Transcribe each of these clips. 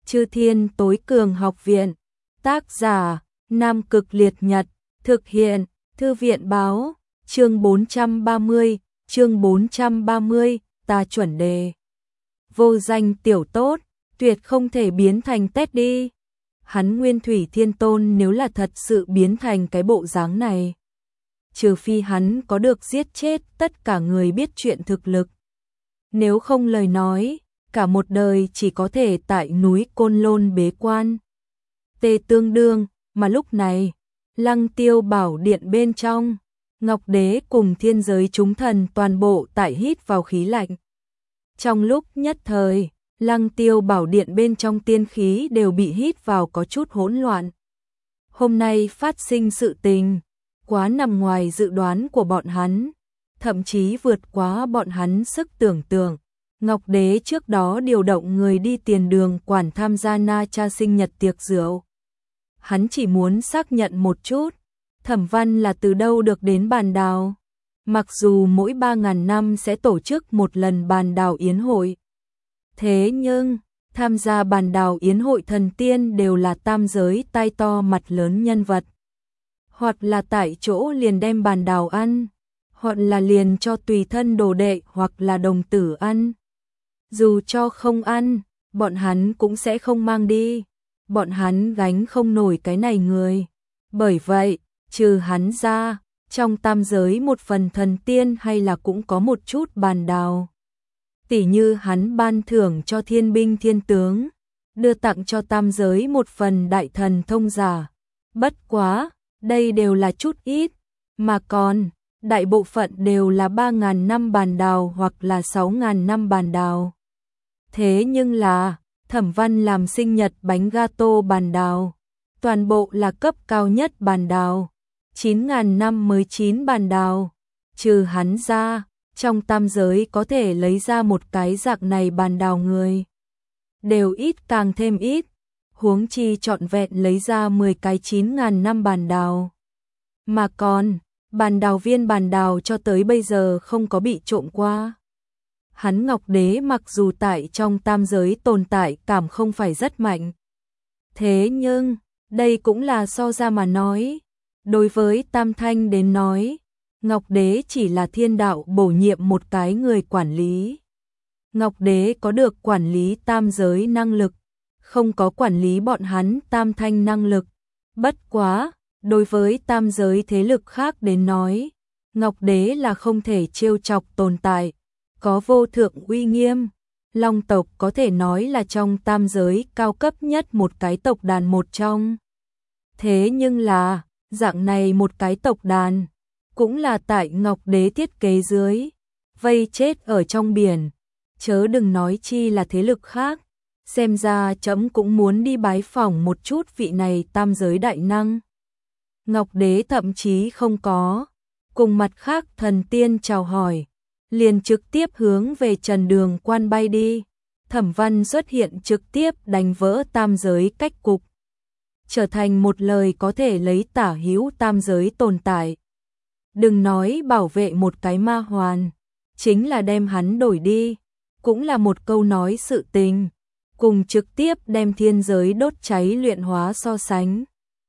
Chư Thiên Tối Cường Học Viện. Tác giả: Nam Cực Liệt Nhật. Thực hiện: Thư viện báo. Chương 430, ta chuẩn đề. Vô danh tiểu tốt, tuyệt không thể biến thành Teddy. Hắn Nguyên Thủy Thiên Tôn nếu là thật sự biến thành cái bộ dáng này, trừ phi hắn có được giết chết tất cả người biết chuyện thực lực. Nếu không lời nói, cả một đời chỉ có thể tại núi Côn Lôn bế quan. Tê tương đương, mà lúc này, Lăng Tiêu Bảo Điện bên trong, Ngọc Đế cùng thiên giới chúng thần toàn bộ tại hít vào khí lạnh. Trong lúc nhất thời, Lăng Tiêu Bảo Điện bên trong tiên khí đều bị hít vào có chút hỗn loạn. Hôm nay phát sinh sự tình, quá nằm ngoài dự đoán của bọn hắn, thậm chí vượt quá bọn hắn sức tưởng tượng. Ngọc Đế trước đó điều động người đi tiền đường quản tham gia Na Cha sinh nhật tiệc rượu. Hắn chỉ muốn xác nhận một chút, Thẩm Văn là từ đâu được đến bàn đào. Mặc dù mỗi 3.000 năm sẽ tổ chức một lần bàn đào yến hội. Thế nhưng, tham gia bàn đào yến hội thần tiên đều là tam giới tai to mặt lớn nhân vật. Hoặc là tại chỗ liền đem bàn đào ăn, hoặc là liền cho tùy thân đồ đệ hoặc là đồng tử ăn. Dù cho không ăn, bọn hắn cũng sẽ không mang đi. Bọn hắn gánh không nổi cái này người. Bởi vậy, trừ hắn ra, trong tam giới một phần thần tiên hay là cũng có một chút bàn đào. Tỉ như hắn ban thưởng cho thiên binh thiên tướng, đưa tặng cho tam giới một phần đại thần thông giả. Bất quá, đây đều là chút ít, mà còn, đại bộ phận đều là 3.000 năm bàn đào hoặc là 6.000 năm bàn đào. Thế nhưng là, Thẩm Văn làm sinh nhật bánh gato bàn đào, toàn bộ là cấp cao nhất bàn đào, 9.000 năm mới 9 bàn đào. Trừ hắn ra, trong tam giới có thể lấy ra một cái dạng này bàn đào người đều ít càng thêm ít, huống chi trọn vẹn lấy ra 10 cái 9.000 năm bàn đào. Mà còn, bàn đào viên bàn đào cho tới bây giờ không có bị trộm qua. Hắn Ngọc Đế mặc dù tại trong tam giới tồn tại cảm không phải rất mạnh. Thế nhưng, đây cũng là so ra mà nói. Đối với Tam Thanh đến nói, Ngọc Đế chỉ là thiên đạo bổ nhiệm một cái người quản lý. Ngọc Đế có được quản lý tam giới năng lực, không có quản lý bọn hắn Tam Thanh năng lực. Bất quá, đối với tam giới thế lực khác đến nói, Ngọc Đế là không thể trêu chọc tồn tại, có vô thượng uy nghiêm. Long tộc có thể nói là trong tam giới cao cấp nhất một cái tộc đàn một trong. Thế nhưng là, dạng này một cái tộc đàn, cũng là tại Ngọc Đế thiết kế dưới, vây chết ở trong biển, chớ đừng nói chi là thế lực khác. Xem ra trẫm cũng muốn đi bái phỏng một chút vị này tam giới đại năng. Ngọc Đế thậm chí không có cùng mặt khác thần tiên chào hỏi, liền trực tiếp hướng về Trần Đường Quan bay đi. Thẩm Văn xuất hiện trực tiếp đánh vỡ tam giới cách cục, trở thành một lời có thể lấy tả hữu tam giới tồn tại. Đừng nói bảo vệ một cái ma hoàn, chính là đem hắn đổi đi, cũng là một câu nói sự tình, cùng trực tiếp đem thiên giới đốt cháy luyện hóa so sánh.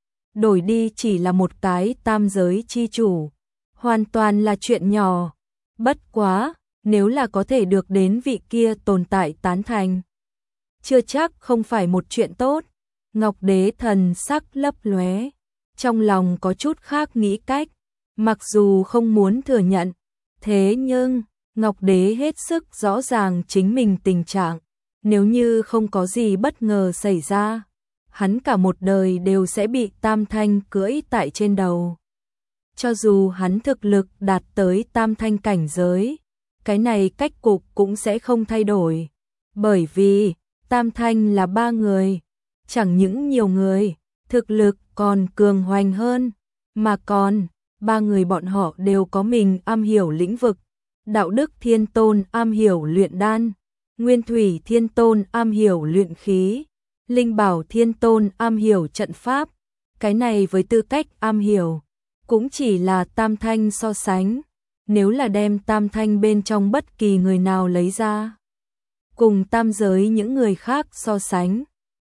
Đổi đi chỉ là một cái tam giới chi chủ, hoàn toàn là chuyện nhỏ. Bất quá, nếu là có thể được đến vị kia tồn tại tán thành, chưa chắc không phải một chuyện tốt. Ngọc Đế thần sắc lấp lóe, trong lòng có chút khác nghĩ cách, mặc dù không muốn thừa nhận, thế nhưng Ngọc Đế hết sức rõ ràng chính mình tình trạng, nếu như không có gì bất ngờ xảy ra, hắn cả một đời đều sẽ bị Tam Thanh cưỡi tại trên đầu. Cho dù hắn thực lực đạt tới Tam Thanh cảnh giới, cái này cách cục cũng sẽ không thay đổi, bởi vì Tam Thanh là 3 người, chẳng những nhiều người, thực lực còn cường hoành hơn, mà còn 3 người bọn họ đều có mình am hiểu lĩnh vực. Đạo Đức Thiên Tôn am hiểu luyện đan, Nguyên Thủy Thiên Tôn am hiểu luyện khí, Linh Bảo Thiên Tôn am hiểu trận pháp. Cái này với tư cách am hiểu, cũng chỉ là Tam Thanh so sánh. Nếu là đem Tam Thanh bên trong bất kỳ người nào lấy ra, cùng tam giới những người khác so sánh,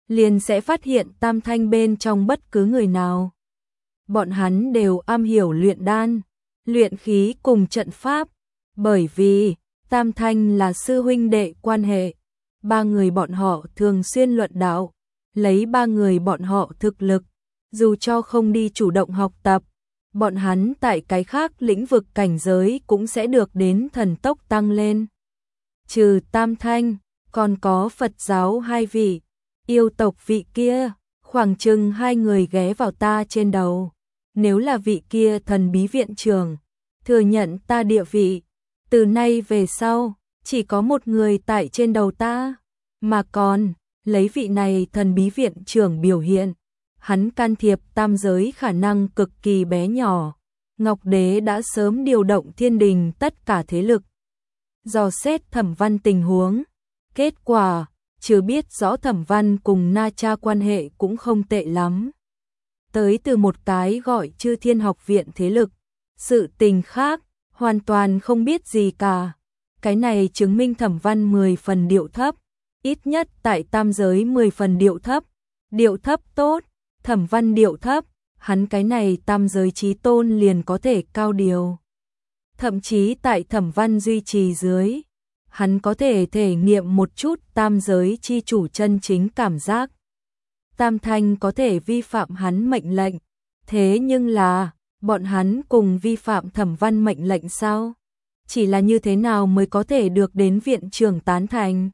liền sẽ phát hiện Tam Thanh bên trong bất cứ người nào. Bọn hắn đều am hiểu luyện đan, luyện khí cùng trận pháp, bởi vì Tam Thanh là sư huynh đệ quan hệ. Ba người bọn họ thường xuyên luận đạo, lấy ba người bọn họ thực lực, dù cho không đi chủ động học tập, bọn hắn tại cái khác lĩnh vực cảnh giới cũng sẽ được đến thần tốc tăng lên. Trừ Tam Thanh, còn có Phật giáo 2 vị, yêu tộc vị kia, khoảng chừng 2 người ghé vào ta trên đầu. Nếu là vị kia thần bí viện trưởng, thừa nhận ta địa vị, từ nay về sau, chỉ có một người tại trên đầu ta, mà còn, lấy vị này thần bí viện trưởng biểu hiện, hắn can thiệp tam giới khả năng cực kỳ bé nhỏ. Ngọc Đế đã sớm điều động thiên đình tất cả thế lực, dò xét Thẩm Văn tình huống. Kết quả, chưa biết rõ Thẩm Văn cùng Na Cha quan hệ cũng không tệ lắm. Tới từ một cái gọi Chư Thiên Học Viện thế lực, sự tình khác, hoàn toàn không biết gì cả. Cái này chứng minh Thẩm Văn 10 phần điệu thấp, ít nhất tại tam giới 10 phần điệu thấp tốt, Thẩm Văn điệu thấp, hắn cái này tam giới chí tôn liền có thể cao điều. Thậm chí tại Thẩm Văn duy trì dưới, hắn có thể thể nghiệm một chút tam giới chi chủ chân chính cảm giác. Tam Thanh có thể vi phạm hắn mệnh lệnh, thế nhưng là, bọn hắn cùng vi phạm Thẩm Văn mệnh lệnh sao? Chỉ là như thế nào mới có thể được đến viện trưởng tán thành?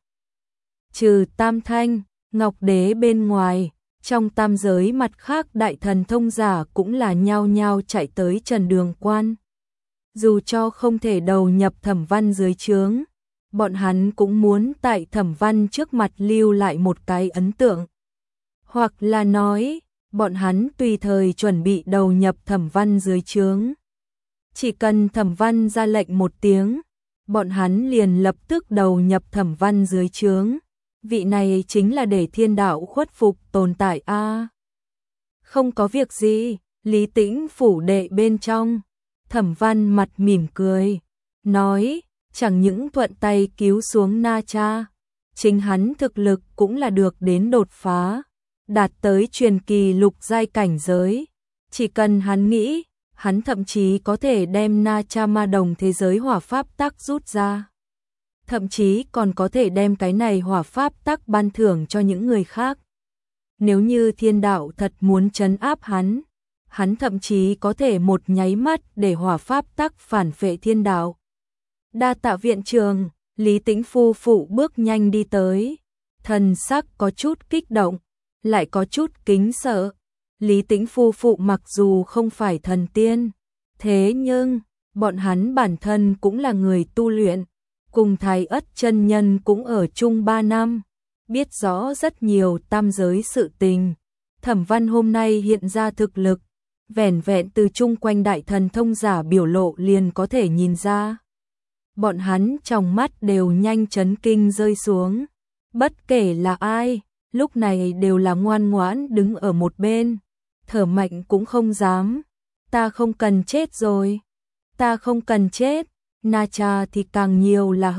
Trừ Tam Thanh, Ngọc Đế bên ngoài, trong tam giới mặt khác đại thần thông giả cũng là nhao nhao chạy tới Trần Đường Quan. Dù cho không thể đầu nhập Thẩm Văn dưới trướng, bọn hắn cũng muốn tại Thẩm Văn trước mặt lưu lại một cái ấn tượng. Hoặc là nói, bọn hắn tùy thời chuẩn bị đầu nhập Thẩm Văn dưới trướng. Chỉ cần Thẩm Văn ra lệnh một tiếng, bọn hắn liền lập tức đầu nhập Thẩm Văn dưới trướng. Vị này chính là để thiên đạo khuất phục tồn tại a. Không có việc gì, Lý Tĩnh phủ đệ bên trong, Thẩm Văn mặt mỉm cười, nói, chẳng những thuận tay cứu xuống Na Cha, chính hắn thực lực cũng là được đến đột phá, đạt tới truyền kỳ lục giai cảnh giới. Chỉ cần hắn nghĩ, hắn thậm chí có thể đem Na Cha ma đồng thế giới hỏa pháp tắc rút ra. Thậm chí còn có thể đem cái này hỏa pháp tắc ban thưởng cho những người khác. Nếu như thiên đạo thật muốn trấn áp hắn, hắn thậm chí có thể một nháy mắt để hỏa pháp tắc phản phệ thiên đạo. Đa tạ viện trường, Lý Tĩnh phu phụ bước nhanh đi tới, thần sắc có chút kích động, lại có chút kính sợ. Lý Tĩnh phu phụ mặc dù không phải thần tiên, thế nhưng bọn hắn bản thân cũng là người tu luyện, cùng Thái Ất chân nhân cũng ở chung 3 năm, biết rõ rất nhiều tam giới sự tình. Thẩm Văn hôm nay hiện ra thực lực, vẻn vẹn từ chung quanh đại thần thông giả biểu lộ liền có thể nhìn ra. Bọn hắn trong mắt đều nhanh chấn kinh rơi xuống. Bất kể là ai, lúc này đều là ngoan ngoãn đứng ở một bên, thở mạnh cũng không dám. Ta không cần chết rồi, ta không cần chết. Na Cha thì càng nhiều là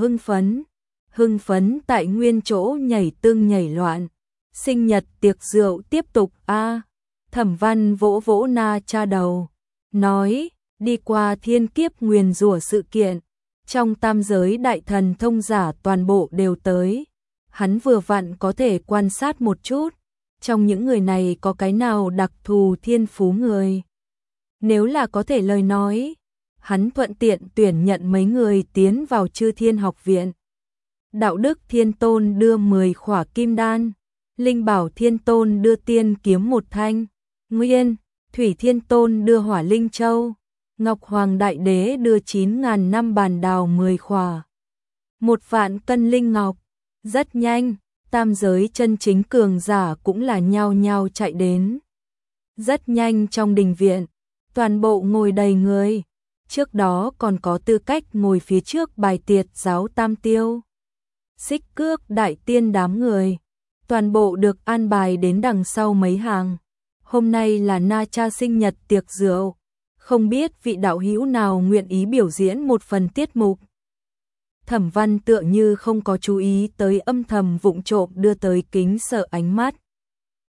hưng phấn tại nguyên chỗ nhảy tương nhảy loạn. Sinh nhật tiệc rượu tiếp tục a. Thẩm Văn vỗ vỗ Na Cha đầu, nói, đi qua thiên kiếp nguyền rủa sự kiện, trong tam giới đại thần thông giả toàn bộ đều tới. Hắn vừa vặn có thể quan sát một chút, trong những người này có cái nào đặc thù thiên phú người. Nếu là có thể lời nói, hắn thuận tiện tuyển nhận mấy người tiến vào Chư Thiên Học Viện. Đạo Đức Thiên Tôn đưa 10 khỏa kim đan, Linh Bảo Thiên Tôn đưa tiên kiếm một thanh, Nguyên, Thủy Thiên Tôn đưa hỏa linh châu, Ngọc Hoàng Đại Đế đưa 9.000 năm bàn đào 10 khỏa, 1 vạn cân linh ngọc. Rất nhanh, tam giới chân chính cường giả cũng là nhao nhao chạy đến. Rất nhanh trong đình viện, toàn bộ ngồi đầy người. Trước đó còn có tư cách ngồi phía trước bài tiệc giáo Tam Tiêu, Xích Cước đại tiên đám người, toàn bộ được an bài đến đằng sau mấy hàng. Hôm nay là Na Cha sinh nhật tiệc rượu, không biết vị đạo hữu nào nguyện ý biểu diễn một phần tiết mục. Thẩm Văn tựa như không có chú ý tới âm thầm vụng trộm đưa tới kính sợ ánh mắt.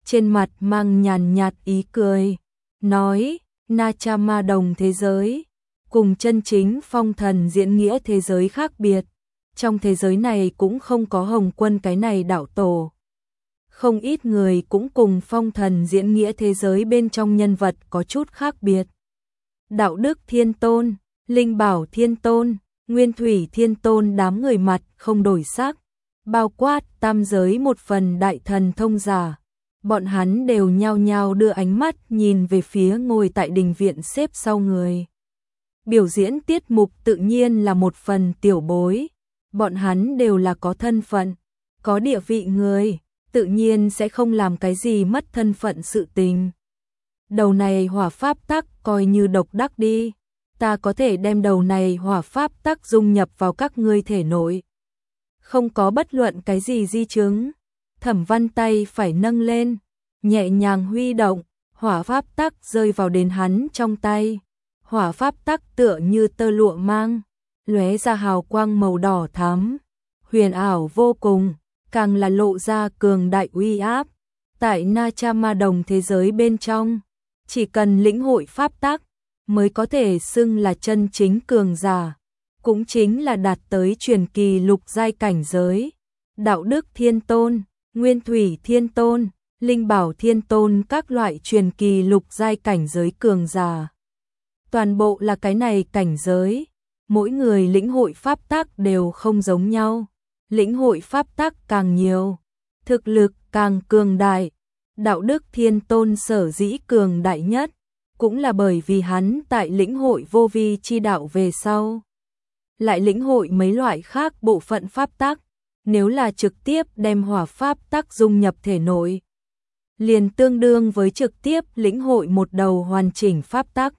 trên mặt mang nhàn nhạt ý cười, nói, Na Cha Ma Đồng thế giới, cùng chân chính phong thần diễn nghĩa thế giới khác biệt. Trong thế giới này cũng không có Hồng Quân cái này đạo tổ. Không ít người cũng cùng phong thần diễn nghĩa thế giới bên trong nhân vật có chút khác biệt. Đạo Đức Thiên Tôn, Linh Bảo Thiên Tôn, Nguyên Thủy Thiên Tôn đám người mặt không đổi sắc, bao quát tam giới một phần đại thần thông giả. Bọn hắn đều nhao nhao đưa ánh mắt nhìn về phía ngồi tại đình viện xếp sau người. Biểu diễn tiết mục tự nhiên là một phần tiểu bối. Bọn hắn đều là có thân phận, có địa vị người, tự nhiên sẽ không làm cái gì mất thân phận sự tình. Đầu này hỏa pháp tắc coi như độc đắc đi, ta có thể đem đầu này hỏa pháp tắc dung nhập vào các ngươi thể nội. Không có bất luận cái gì di chứng. Thẩm Văn tay phải nâng lên, nhẹ nhàng huy động, hỏa pháp tắc rơi vào đến hắn trong tay. Hỏa pháp tắc tựa như tơ lụa mang, lóe ra hào quang màu đỏ thắm, huyền ảo vô cùng, càng là lộ ra cường đại uy áp. Tại Na Cha Ma Đồng thế giới bên trong, chỉ cần lĩnh hội pháp tắc mới có thể xưng là chân chính cường giả, cũng chính là đạt tới truyền kỳ lục giai cảnh giới. Đạo Đức Thiên Tôn, Nguyên Thủy Thiên Tôn, Linh Bảo Thiên Tôn các loại truyền kỳ lục giai cảnh giới cường giả. Toàn bộ là cái này cảnh giới, mỗi người lĩnh hội pháp tắc đều không giống nhau. Lĩnh hội pháp tắc càng nhiều, thực lực càng cường đại. Đạo Đức Thiên Tôn sở dĩ cường đại nhất, cũng là bởi vì hắn tại lĩnh hội vô vi chi đạo về sau, lại lĩnh hội mấy loại khác bộ phận pháp tắc. Nếu là trực tiếp đem hỏa pháp tắc dung nhập thể nội, liền tương đương với trực tiếp lĩnh hội một đầu hoàn chỉnh pháp tắc,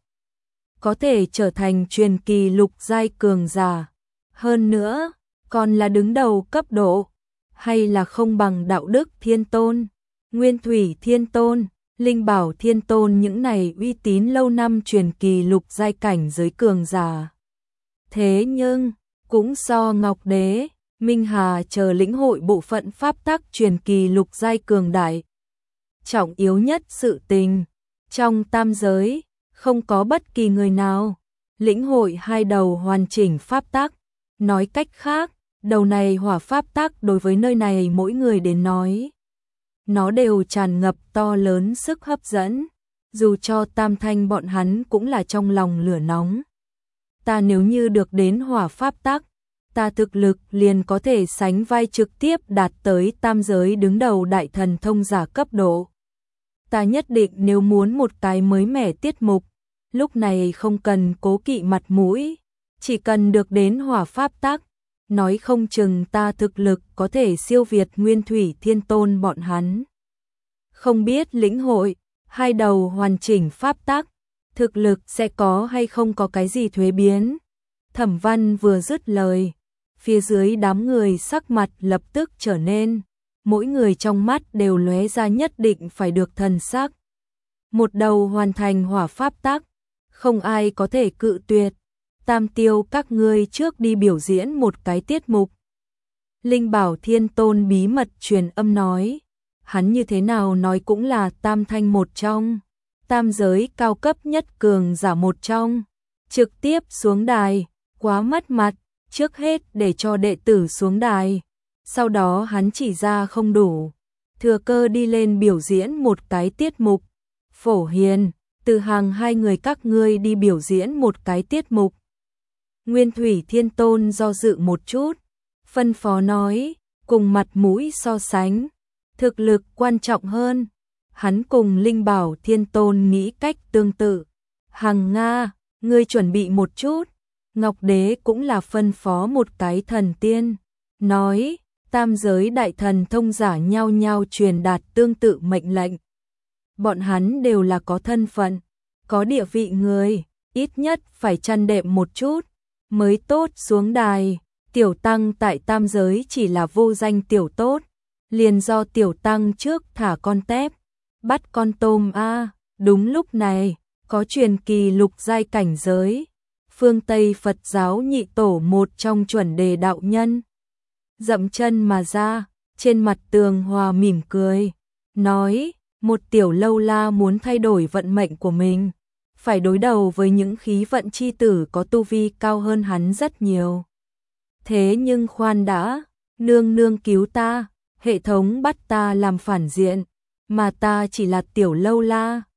có thể trở thành truyền kỳ lục giai cường giả. Hơn nữa, còn là đứng đầu cấp độ, hay là không bằng Đạo Đức Thiên Tôn, Nguyên Thủy Thiên Tôn, Linh Bảo Thiên Tôn những này uy tín lâu năm truyền kỳ lục giai cảnh giới cường giả. Thế nhưng, cũng so Ngọc Đế, Minh Hà chờ lĩnh hội bộ phận pháp tắc truyền kỳ lục giai cường đại. Trọng yếu nhất sự tình, trong tam giới, không có bất kỳ người nào lĩnh hội hai đầu hoàn chỉnh pháp tắc. Nói cách khác, đầu này hỏa pháp tắc đối với nơi này mỗi người đến nói, nó đều tràn ngập to lớn sức hấp dẫn, dù cho Tam Thanh bọn hắn cũng là trong lòng lửa nóng. Ta nếu như được đến hỏa pháp tắc, ta thực lực liền có thể sánh vai trực tiếp đạt tới tam giới đứng đầu đại thần thông giả cấp độ. Ta nhất định nếu muốn một cái mới mẻ tiết mục, lúc này không cần cố kỵ mặt mũi, chỉ cần được đến hỏa pháp tắc, nói không chừng ta thực lực có thể siêu việt Nguyên Thủy Thiên Tôn bọn hắn. Không biết lĩnh hội hai đầu hoàn chỉnh pháp tắc, thực lực sẽ có hay không có cái gì thuế biến. Thẩm Văn vừa dứt lời, phía dưới đám người sắc mặt lập tức trở nên, mỗi người trong mắt đều lóe ra nhất định phải được thần sắc. Một đầu hoàn thành hỏa pháp tắc, không ai có thể cự tuyệt. Tam Tiêu các ngươi trước đi biểu diễn một cái tiết mục. Linh Bảo Thiên Tôn bí mật truyền âm nói, hắn như thế nào nói cũng là tam thanh một trong, tam giới cao cấp nhất cường giả một trong, trực tiếp xuống đài, quá mất mặt, trước hết để cho đệ tử xuống đài, sau đó hắn chỉ ra không đủ, thừa cơ đi lên biểu diễn một cái tiết mục. Phổ Hiền, Từ Hàng hai người các ngươi đi biểu diễn một cái tiết mục. Nguyên Thủy Thiên Tôn do dự một chút, phân phó nói, cùng mặt mũi so sánh, thực lực quan trọng hơn. Hắn cùng Linh Bảo Thiên Tôn nghĩ cách tương tự. Hằng Nga, ngươi chuẩn bị một chút. Ngọc Đế cũng là phân phó một cái thần tiên, nói, tam giới đại thần thông giả nhau nhau truyền đạt tương tự mệnh lệnh. Bọn hắn đều là có thân phận, có địa vị người, ít nhất phải chăn đệm một chút mới tốt xuống đài. Tiểu Tăng tại tam giới chỉ là vô danh tiểu tốt, liền do Tiểu Tăng trước thả con tép, bắt con tôm a. Đúng lúc này, có truyền kỳ lục giai cảnh giới, phương Tây Phật giáo nhị tổ một trong chuẩn đề đạo nhân, dậm chân mà ra, trên mặt tường hòa mỉm cười, nói, Một tiểu lâu la muốn thay đổi vận mệnh của mình, phải đối đầu với những khí vận chi tử có tu vi cao hơn hắn rất nhiều. Thế nhưng khoan đã, nương nương cứu ta, hệ thống bắt ta làm phản diện, mà ta chỉ là tiểu lâu la,